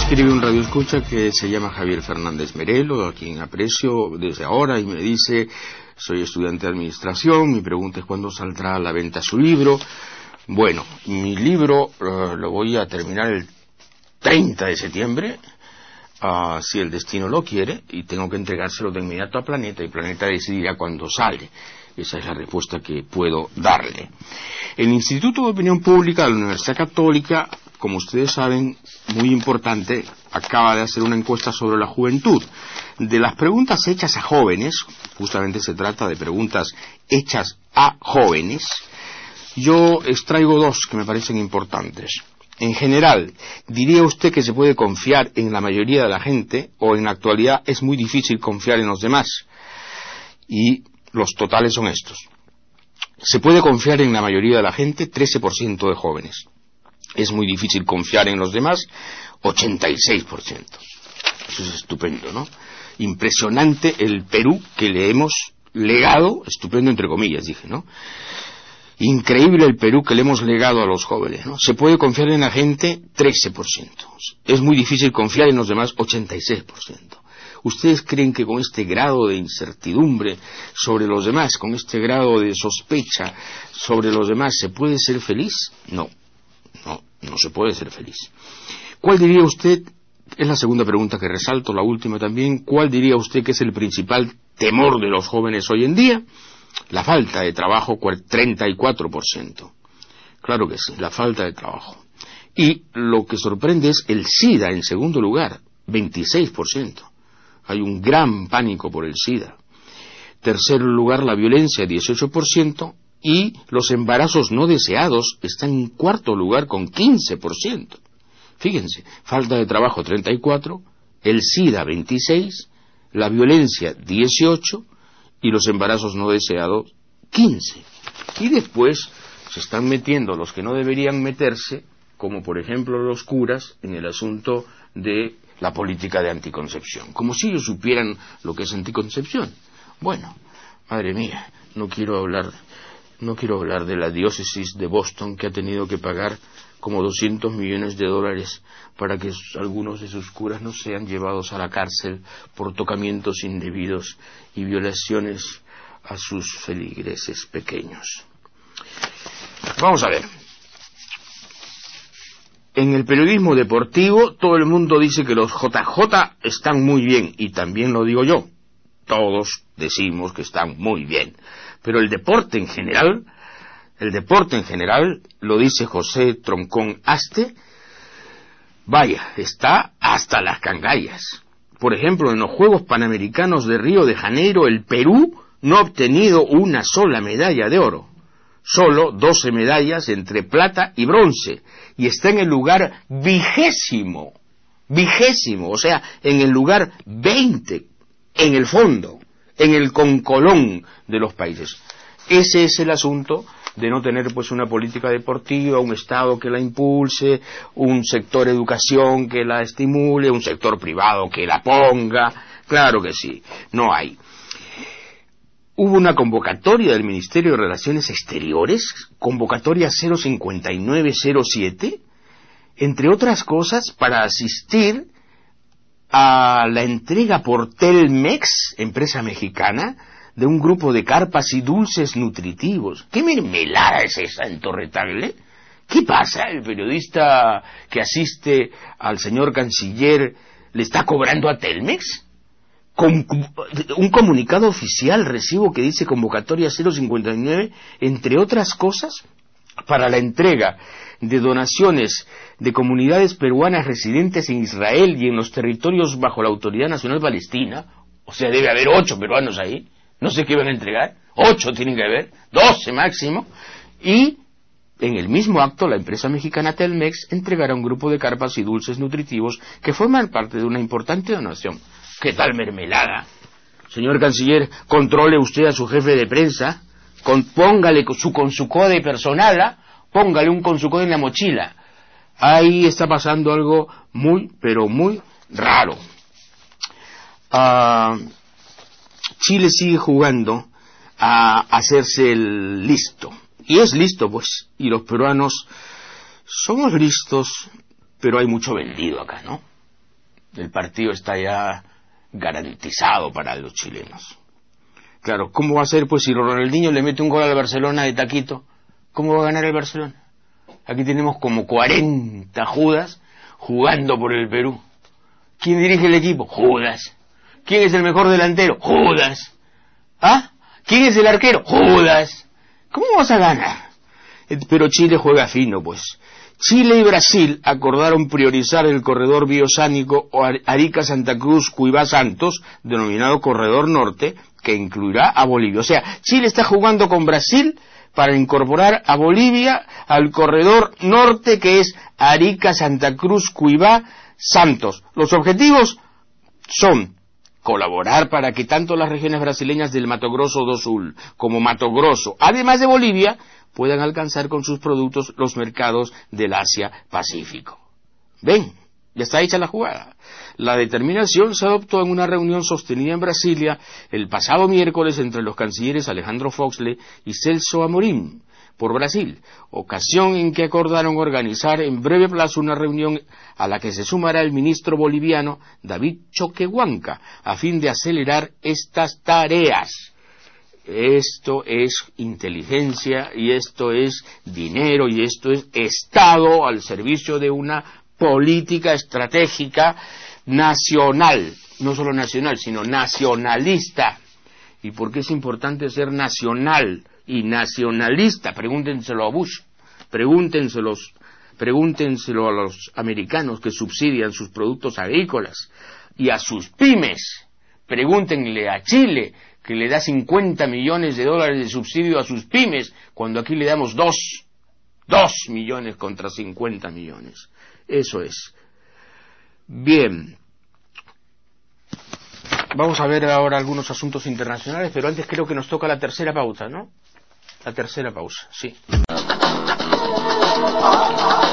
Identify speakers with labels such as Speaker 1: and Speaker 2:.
Speaker 1: escribe un radioescucha que se llama Javier Fernández Merelo, a quien aprecio desde ahora, y me dice: soy estudiante de administración, mi pregunta es cuándo saldrá a la venta su libro. Bueno, mi libro lo voy a terminar el 30 de septiembre, si el destino lo quiere, y tengo que entregárselo de inmediato a Planeta, y Planeta decidirá cuándo sale. Esa es la respuesta que puedo darle. El Instituto de Opinión Pública de la Universidad Católica, como ustedes saben, muy importante, acaba de hacer una encuesta sobre la juventud. De las preguntas hechas a jóvenes, justamente se trata de preguntas hechas a jóvenes, yo extraigo dos que me parecen importantes. En general, ¿diría usted que se puede confiar en la mayoría de la gente, o en la actualidad es muy difícil confiar en los demás? Y los totales son estos. Se puede confiar en la mayoría de la gente, 13% de jóvenes. Es muy difícil confiar en los demás, 86%. Eso es estupendo, ¿no? Impresionante el Perú que le hemos legado, estupendo entre comillas dije, ¿no? Increíble el Perú que le hemos legado a los jóvenes, ¿no? Se puede confiar en la gente, 13%. Es muy difícil confiar en los demás, 86%. ¿Ustedes creen que con este grado de incertidumbre sobre los demás, con este grado de sospecha sobre los demás, se puede ser feliz? No se puede ser feliz. ¿Cuál diría usted, es la segunda pregunta que resalto, la última también, cuál diría usted que es el principal temor de los jóvenes hoy en día? La falta de trabajo, 34%. Claro que sí, la falta de trabajo. Y lo que sorprende es el SIDA en segundo lugar, 26%. Hay un gran pánico por el SIDA. Tercer lugar, la violencia, 18%. Y los embarazos no deseados están en cuarto lugar con 15%. Fíjense, falta de trabajo 34%, el SIDA 26%, la violencia 18% y los embarazos no deseados 15%. Y después se están metiendo los que no deberían meterse, como por ejemplo los curas, en el asunto de la política de anticoncepción. Como si ellos supieran lo que es anticoncepción. Bueno, madre mía, no quiero hablar de la diócesis de Boston, que ha tenido que pagar como $200 millones para que algunos de sus curas no sean llevados a la cárcel por tocamientos indebidos y violaciones a sus feligreses pequeños. Vamos a ver. En el periodismo deportivo todo el mundo dice que los JJ están muy bien, y también lo digo yo. Todos decimos que están muy bien. Pero el deporte en general, lo dice José Troncón Aste, vaya, está hasta las cangallas. Por ejemplo, en los Juegos Panamericanos de Río de Janeiro, el Perú no ha obtenido una sola medalla de oro. Solo 12 medallas entre plata y bronce. Y está en el lugar vigésimo, o sea, en el lugar 20, en el fondo, en el concolón de los países. Ese es el asunto de no tener pues una política deportiva, un Estado que la impulse, un sector educación que la estimule, un sector privado que la ponga. Claro que sí, no hay. Hubo una convocatoria del Ministerio de Relaciones Exteriores, convocatoria 05907, entre otras cosas para asistir a la entrega por Telmex, empresa mexicana, de un grupo de carpas y dulces nutritivos. ¿Qué mermelada es esa en Torre Tagle? ¿Qué pasa? ¿El periodista que asiste al señor canciller le está cobrando a Telmex? Con un comunicado oficial recibo que dice convocatoria 059, entre otras cosas, para la entrega de donaciones de comunidades peruanas residentes en Israel y en los territorios bajo la Autoridad Nacional Palestina. O sea, debe haber 8 peruanos ahí. No sé qué van a entregar. 8 tienen que haber, 12 máximo. Y en el mismo acto, la empresa mexicana Telmex entregará un grupo de carpas y dulces nutritivos que forman parte de una importante donación. ¿Qué tal mermelada? Señor canciller, controle usted a su jefe de prensa, póngale con su code personal, póngale un con su code en la mochila. Ahí está pasando algo muy, pero muy raro. Chile sigue jugando a hacerse el listo. Y es listo, pues. Y los peruanos somos listos, pero hay mucho vendido acá, ¿no? El partido está ya garantizado para los chilenos. Claro, ¿cómo va a ser pues si Ronaldinho le mete un gol al Barcelona de taquito? ¿Cómo va a ganar el Barcelona? Aquí tenemos como 40 Judas jugando por el Perú. ¿Quién dirige el equipo? Judas. ¿Quién es el mejor delantero? Judas. ¿Ah? ¿Quién es el arquero? Judas. ¿Cómo vas a ganar? Pero Chile juega fino, pues. Chile y Brasil acordaron priorizar el corredor biosánico Arica-Santa Cruz-Cuiabá-Santos, denominado Corredor Norte, que incluirá a Bolivia. O sea, Chile está jugando con Brasil para incorporar a Bolivia al corredor norte, que es Arica-Santa Cruz-Cuiabá-Santos. Los objetivos son colaborar para que tanto las regiones brasileñas del Mato Grosso do Sul como Mato Grosso, además de Bolivia, puedan alcanzar con sus productos los mercados del Asia-Pacífico. ¿Ven? Ya está hecha la jugada. La determinación se adoptó en una reunión sostenida en Brasilia el pasado miércoles entre los cancilleres Alejandro Foxley y Celso Amorim por Brasil, ocasión en que acordaron organizar en breve plazo una reunión a la que se sumará el ministro boliviano David Choquehuanca, a fin de acelerar estas tareas. Esto es inteligencia, y esto es dinero, y esto es Estado al servicio de una política estratégica nacional, no solo nacional, sino nacionalista. ¿Y por qué es importante ser nacional y nacionalista? Pregúntenselo a Bush, pregúntenselo a los americanos que subsidian sus productos agrícolas, y a sus pymes. Pregúntenle a Chile, que le da 50 millones de dólares de subsidio a sus pymes, cuando aquí le damos 2 millones contra 50 millones. Eso es. Bien. Vamos a ver ahora algunos asuntos internacionales, pero antes creo que nos toca la tercera pausa, ¿no? La tercera pausa, sí.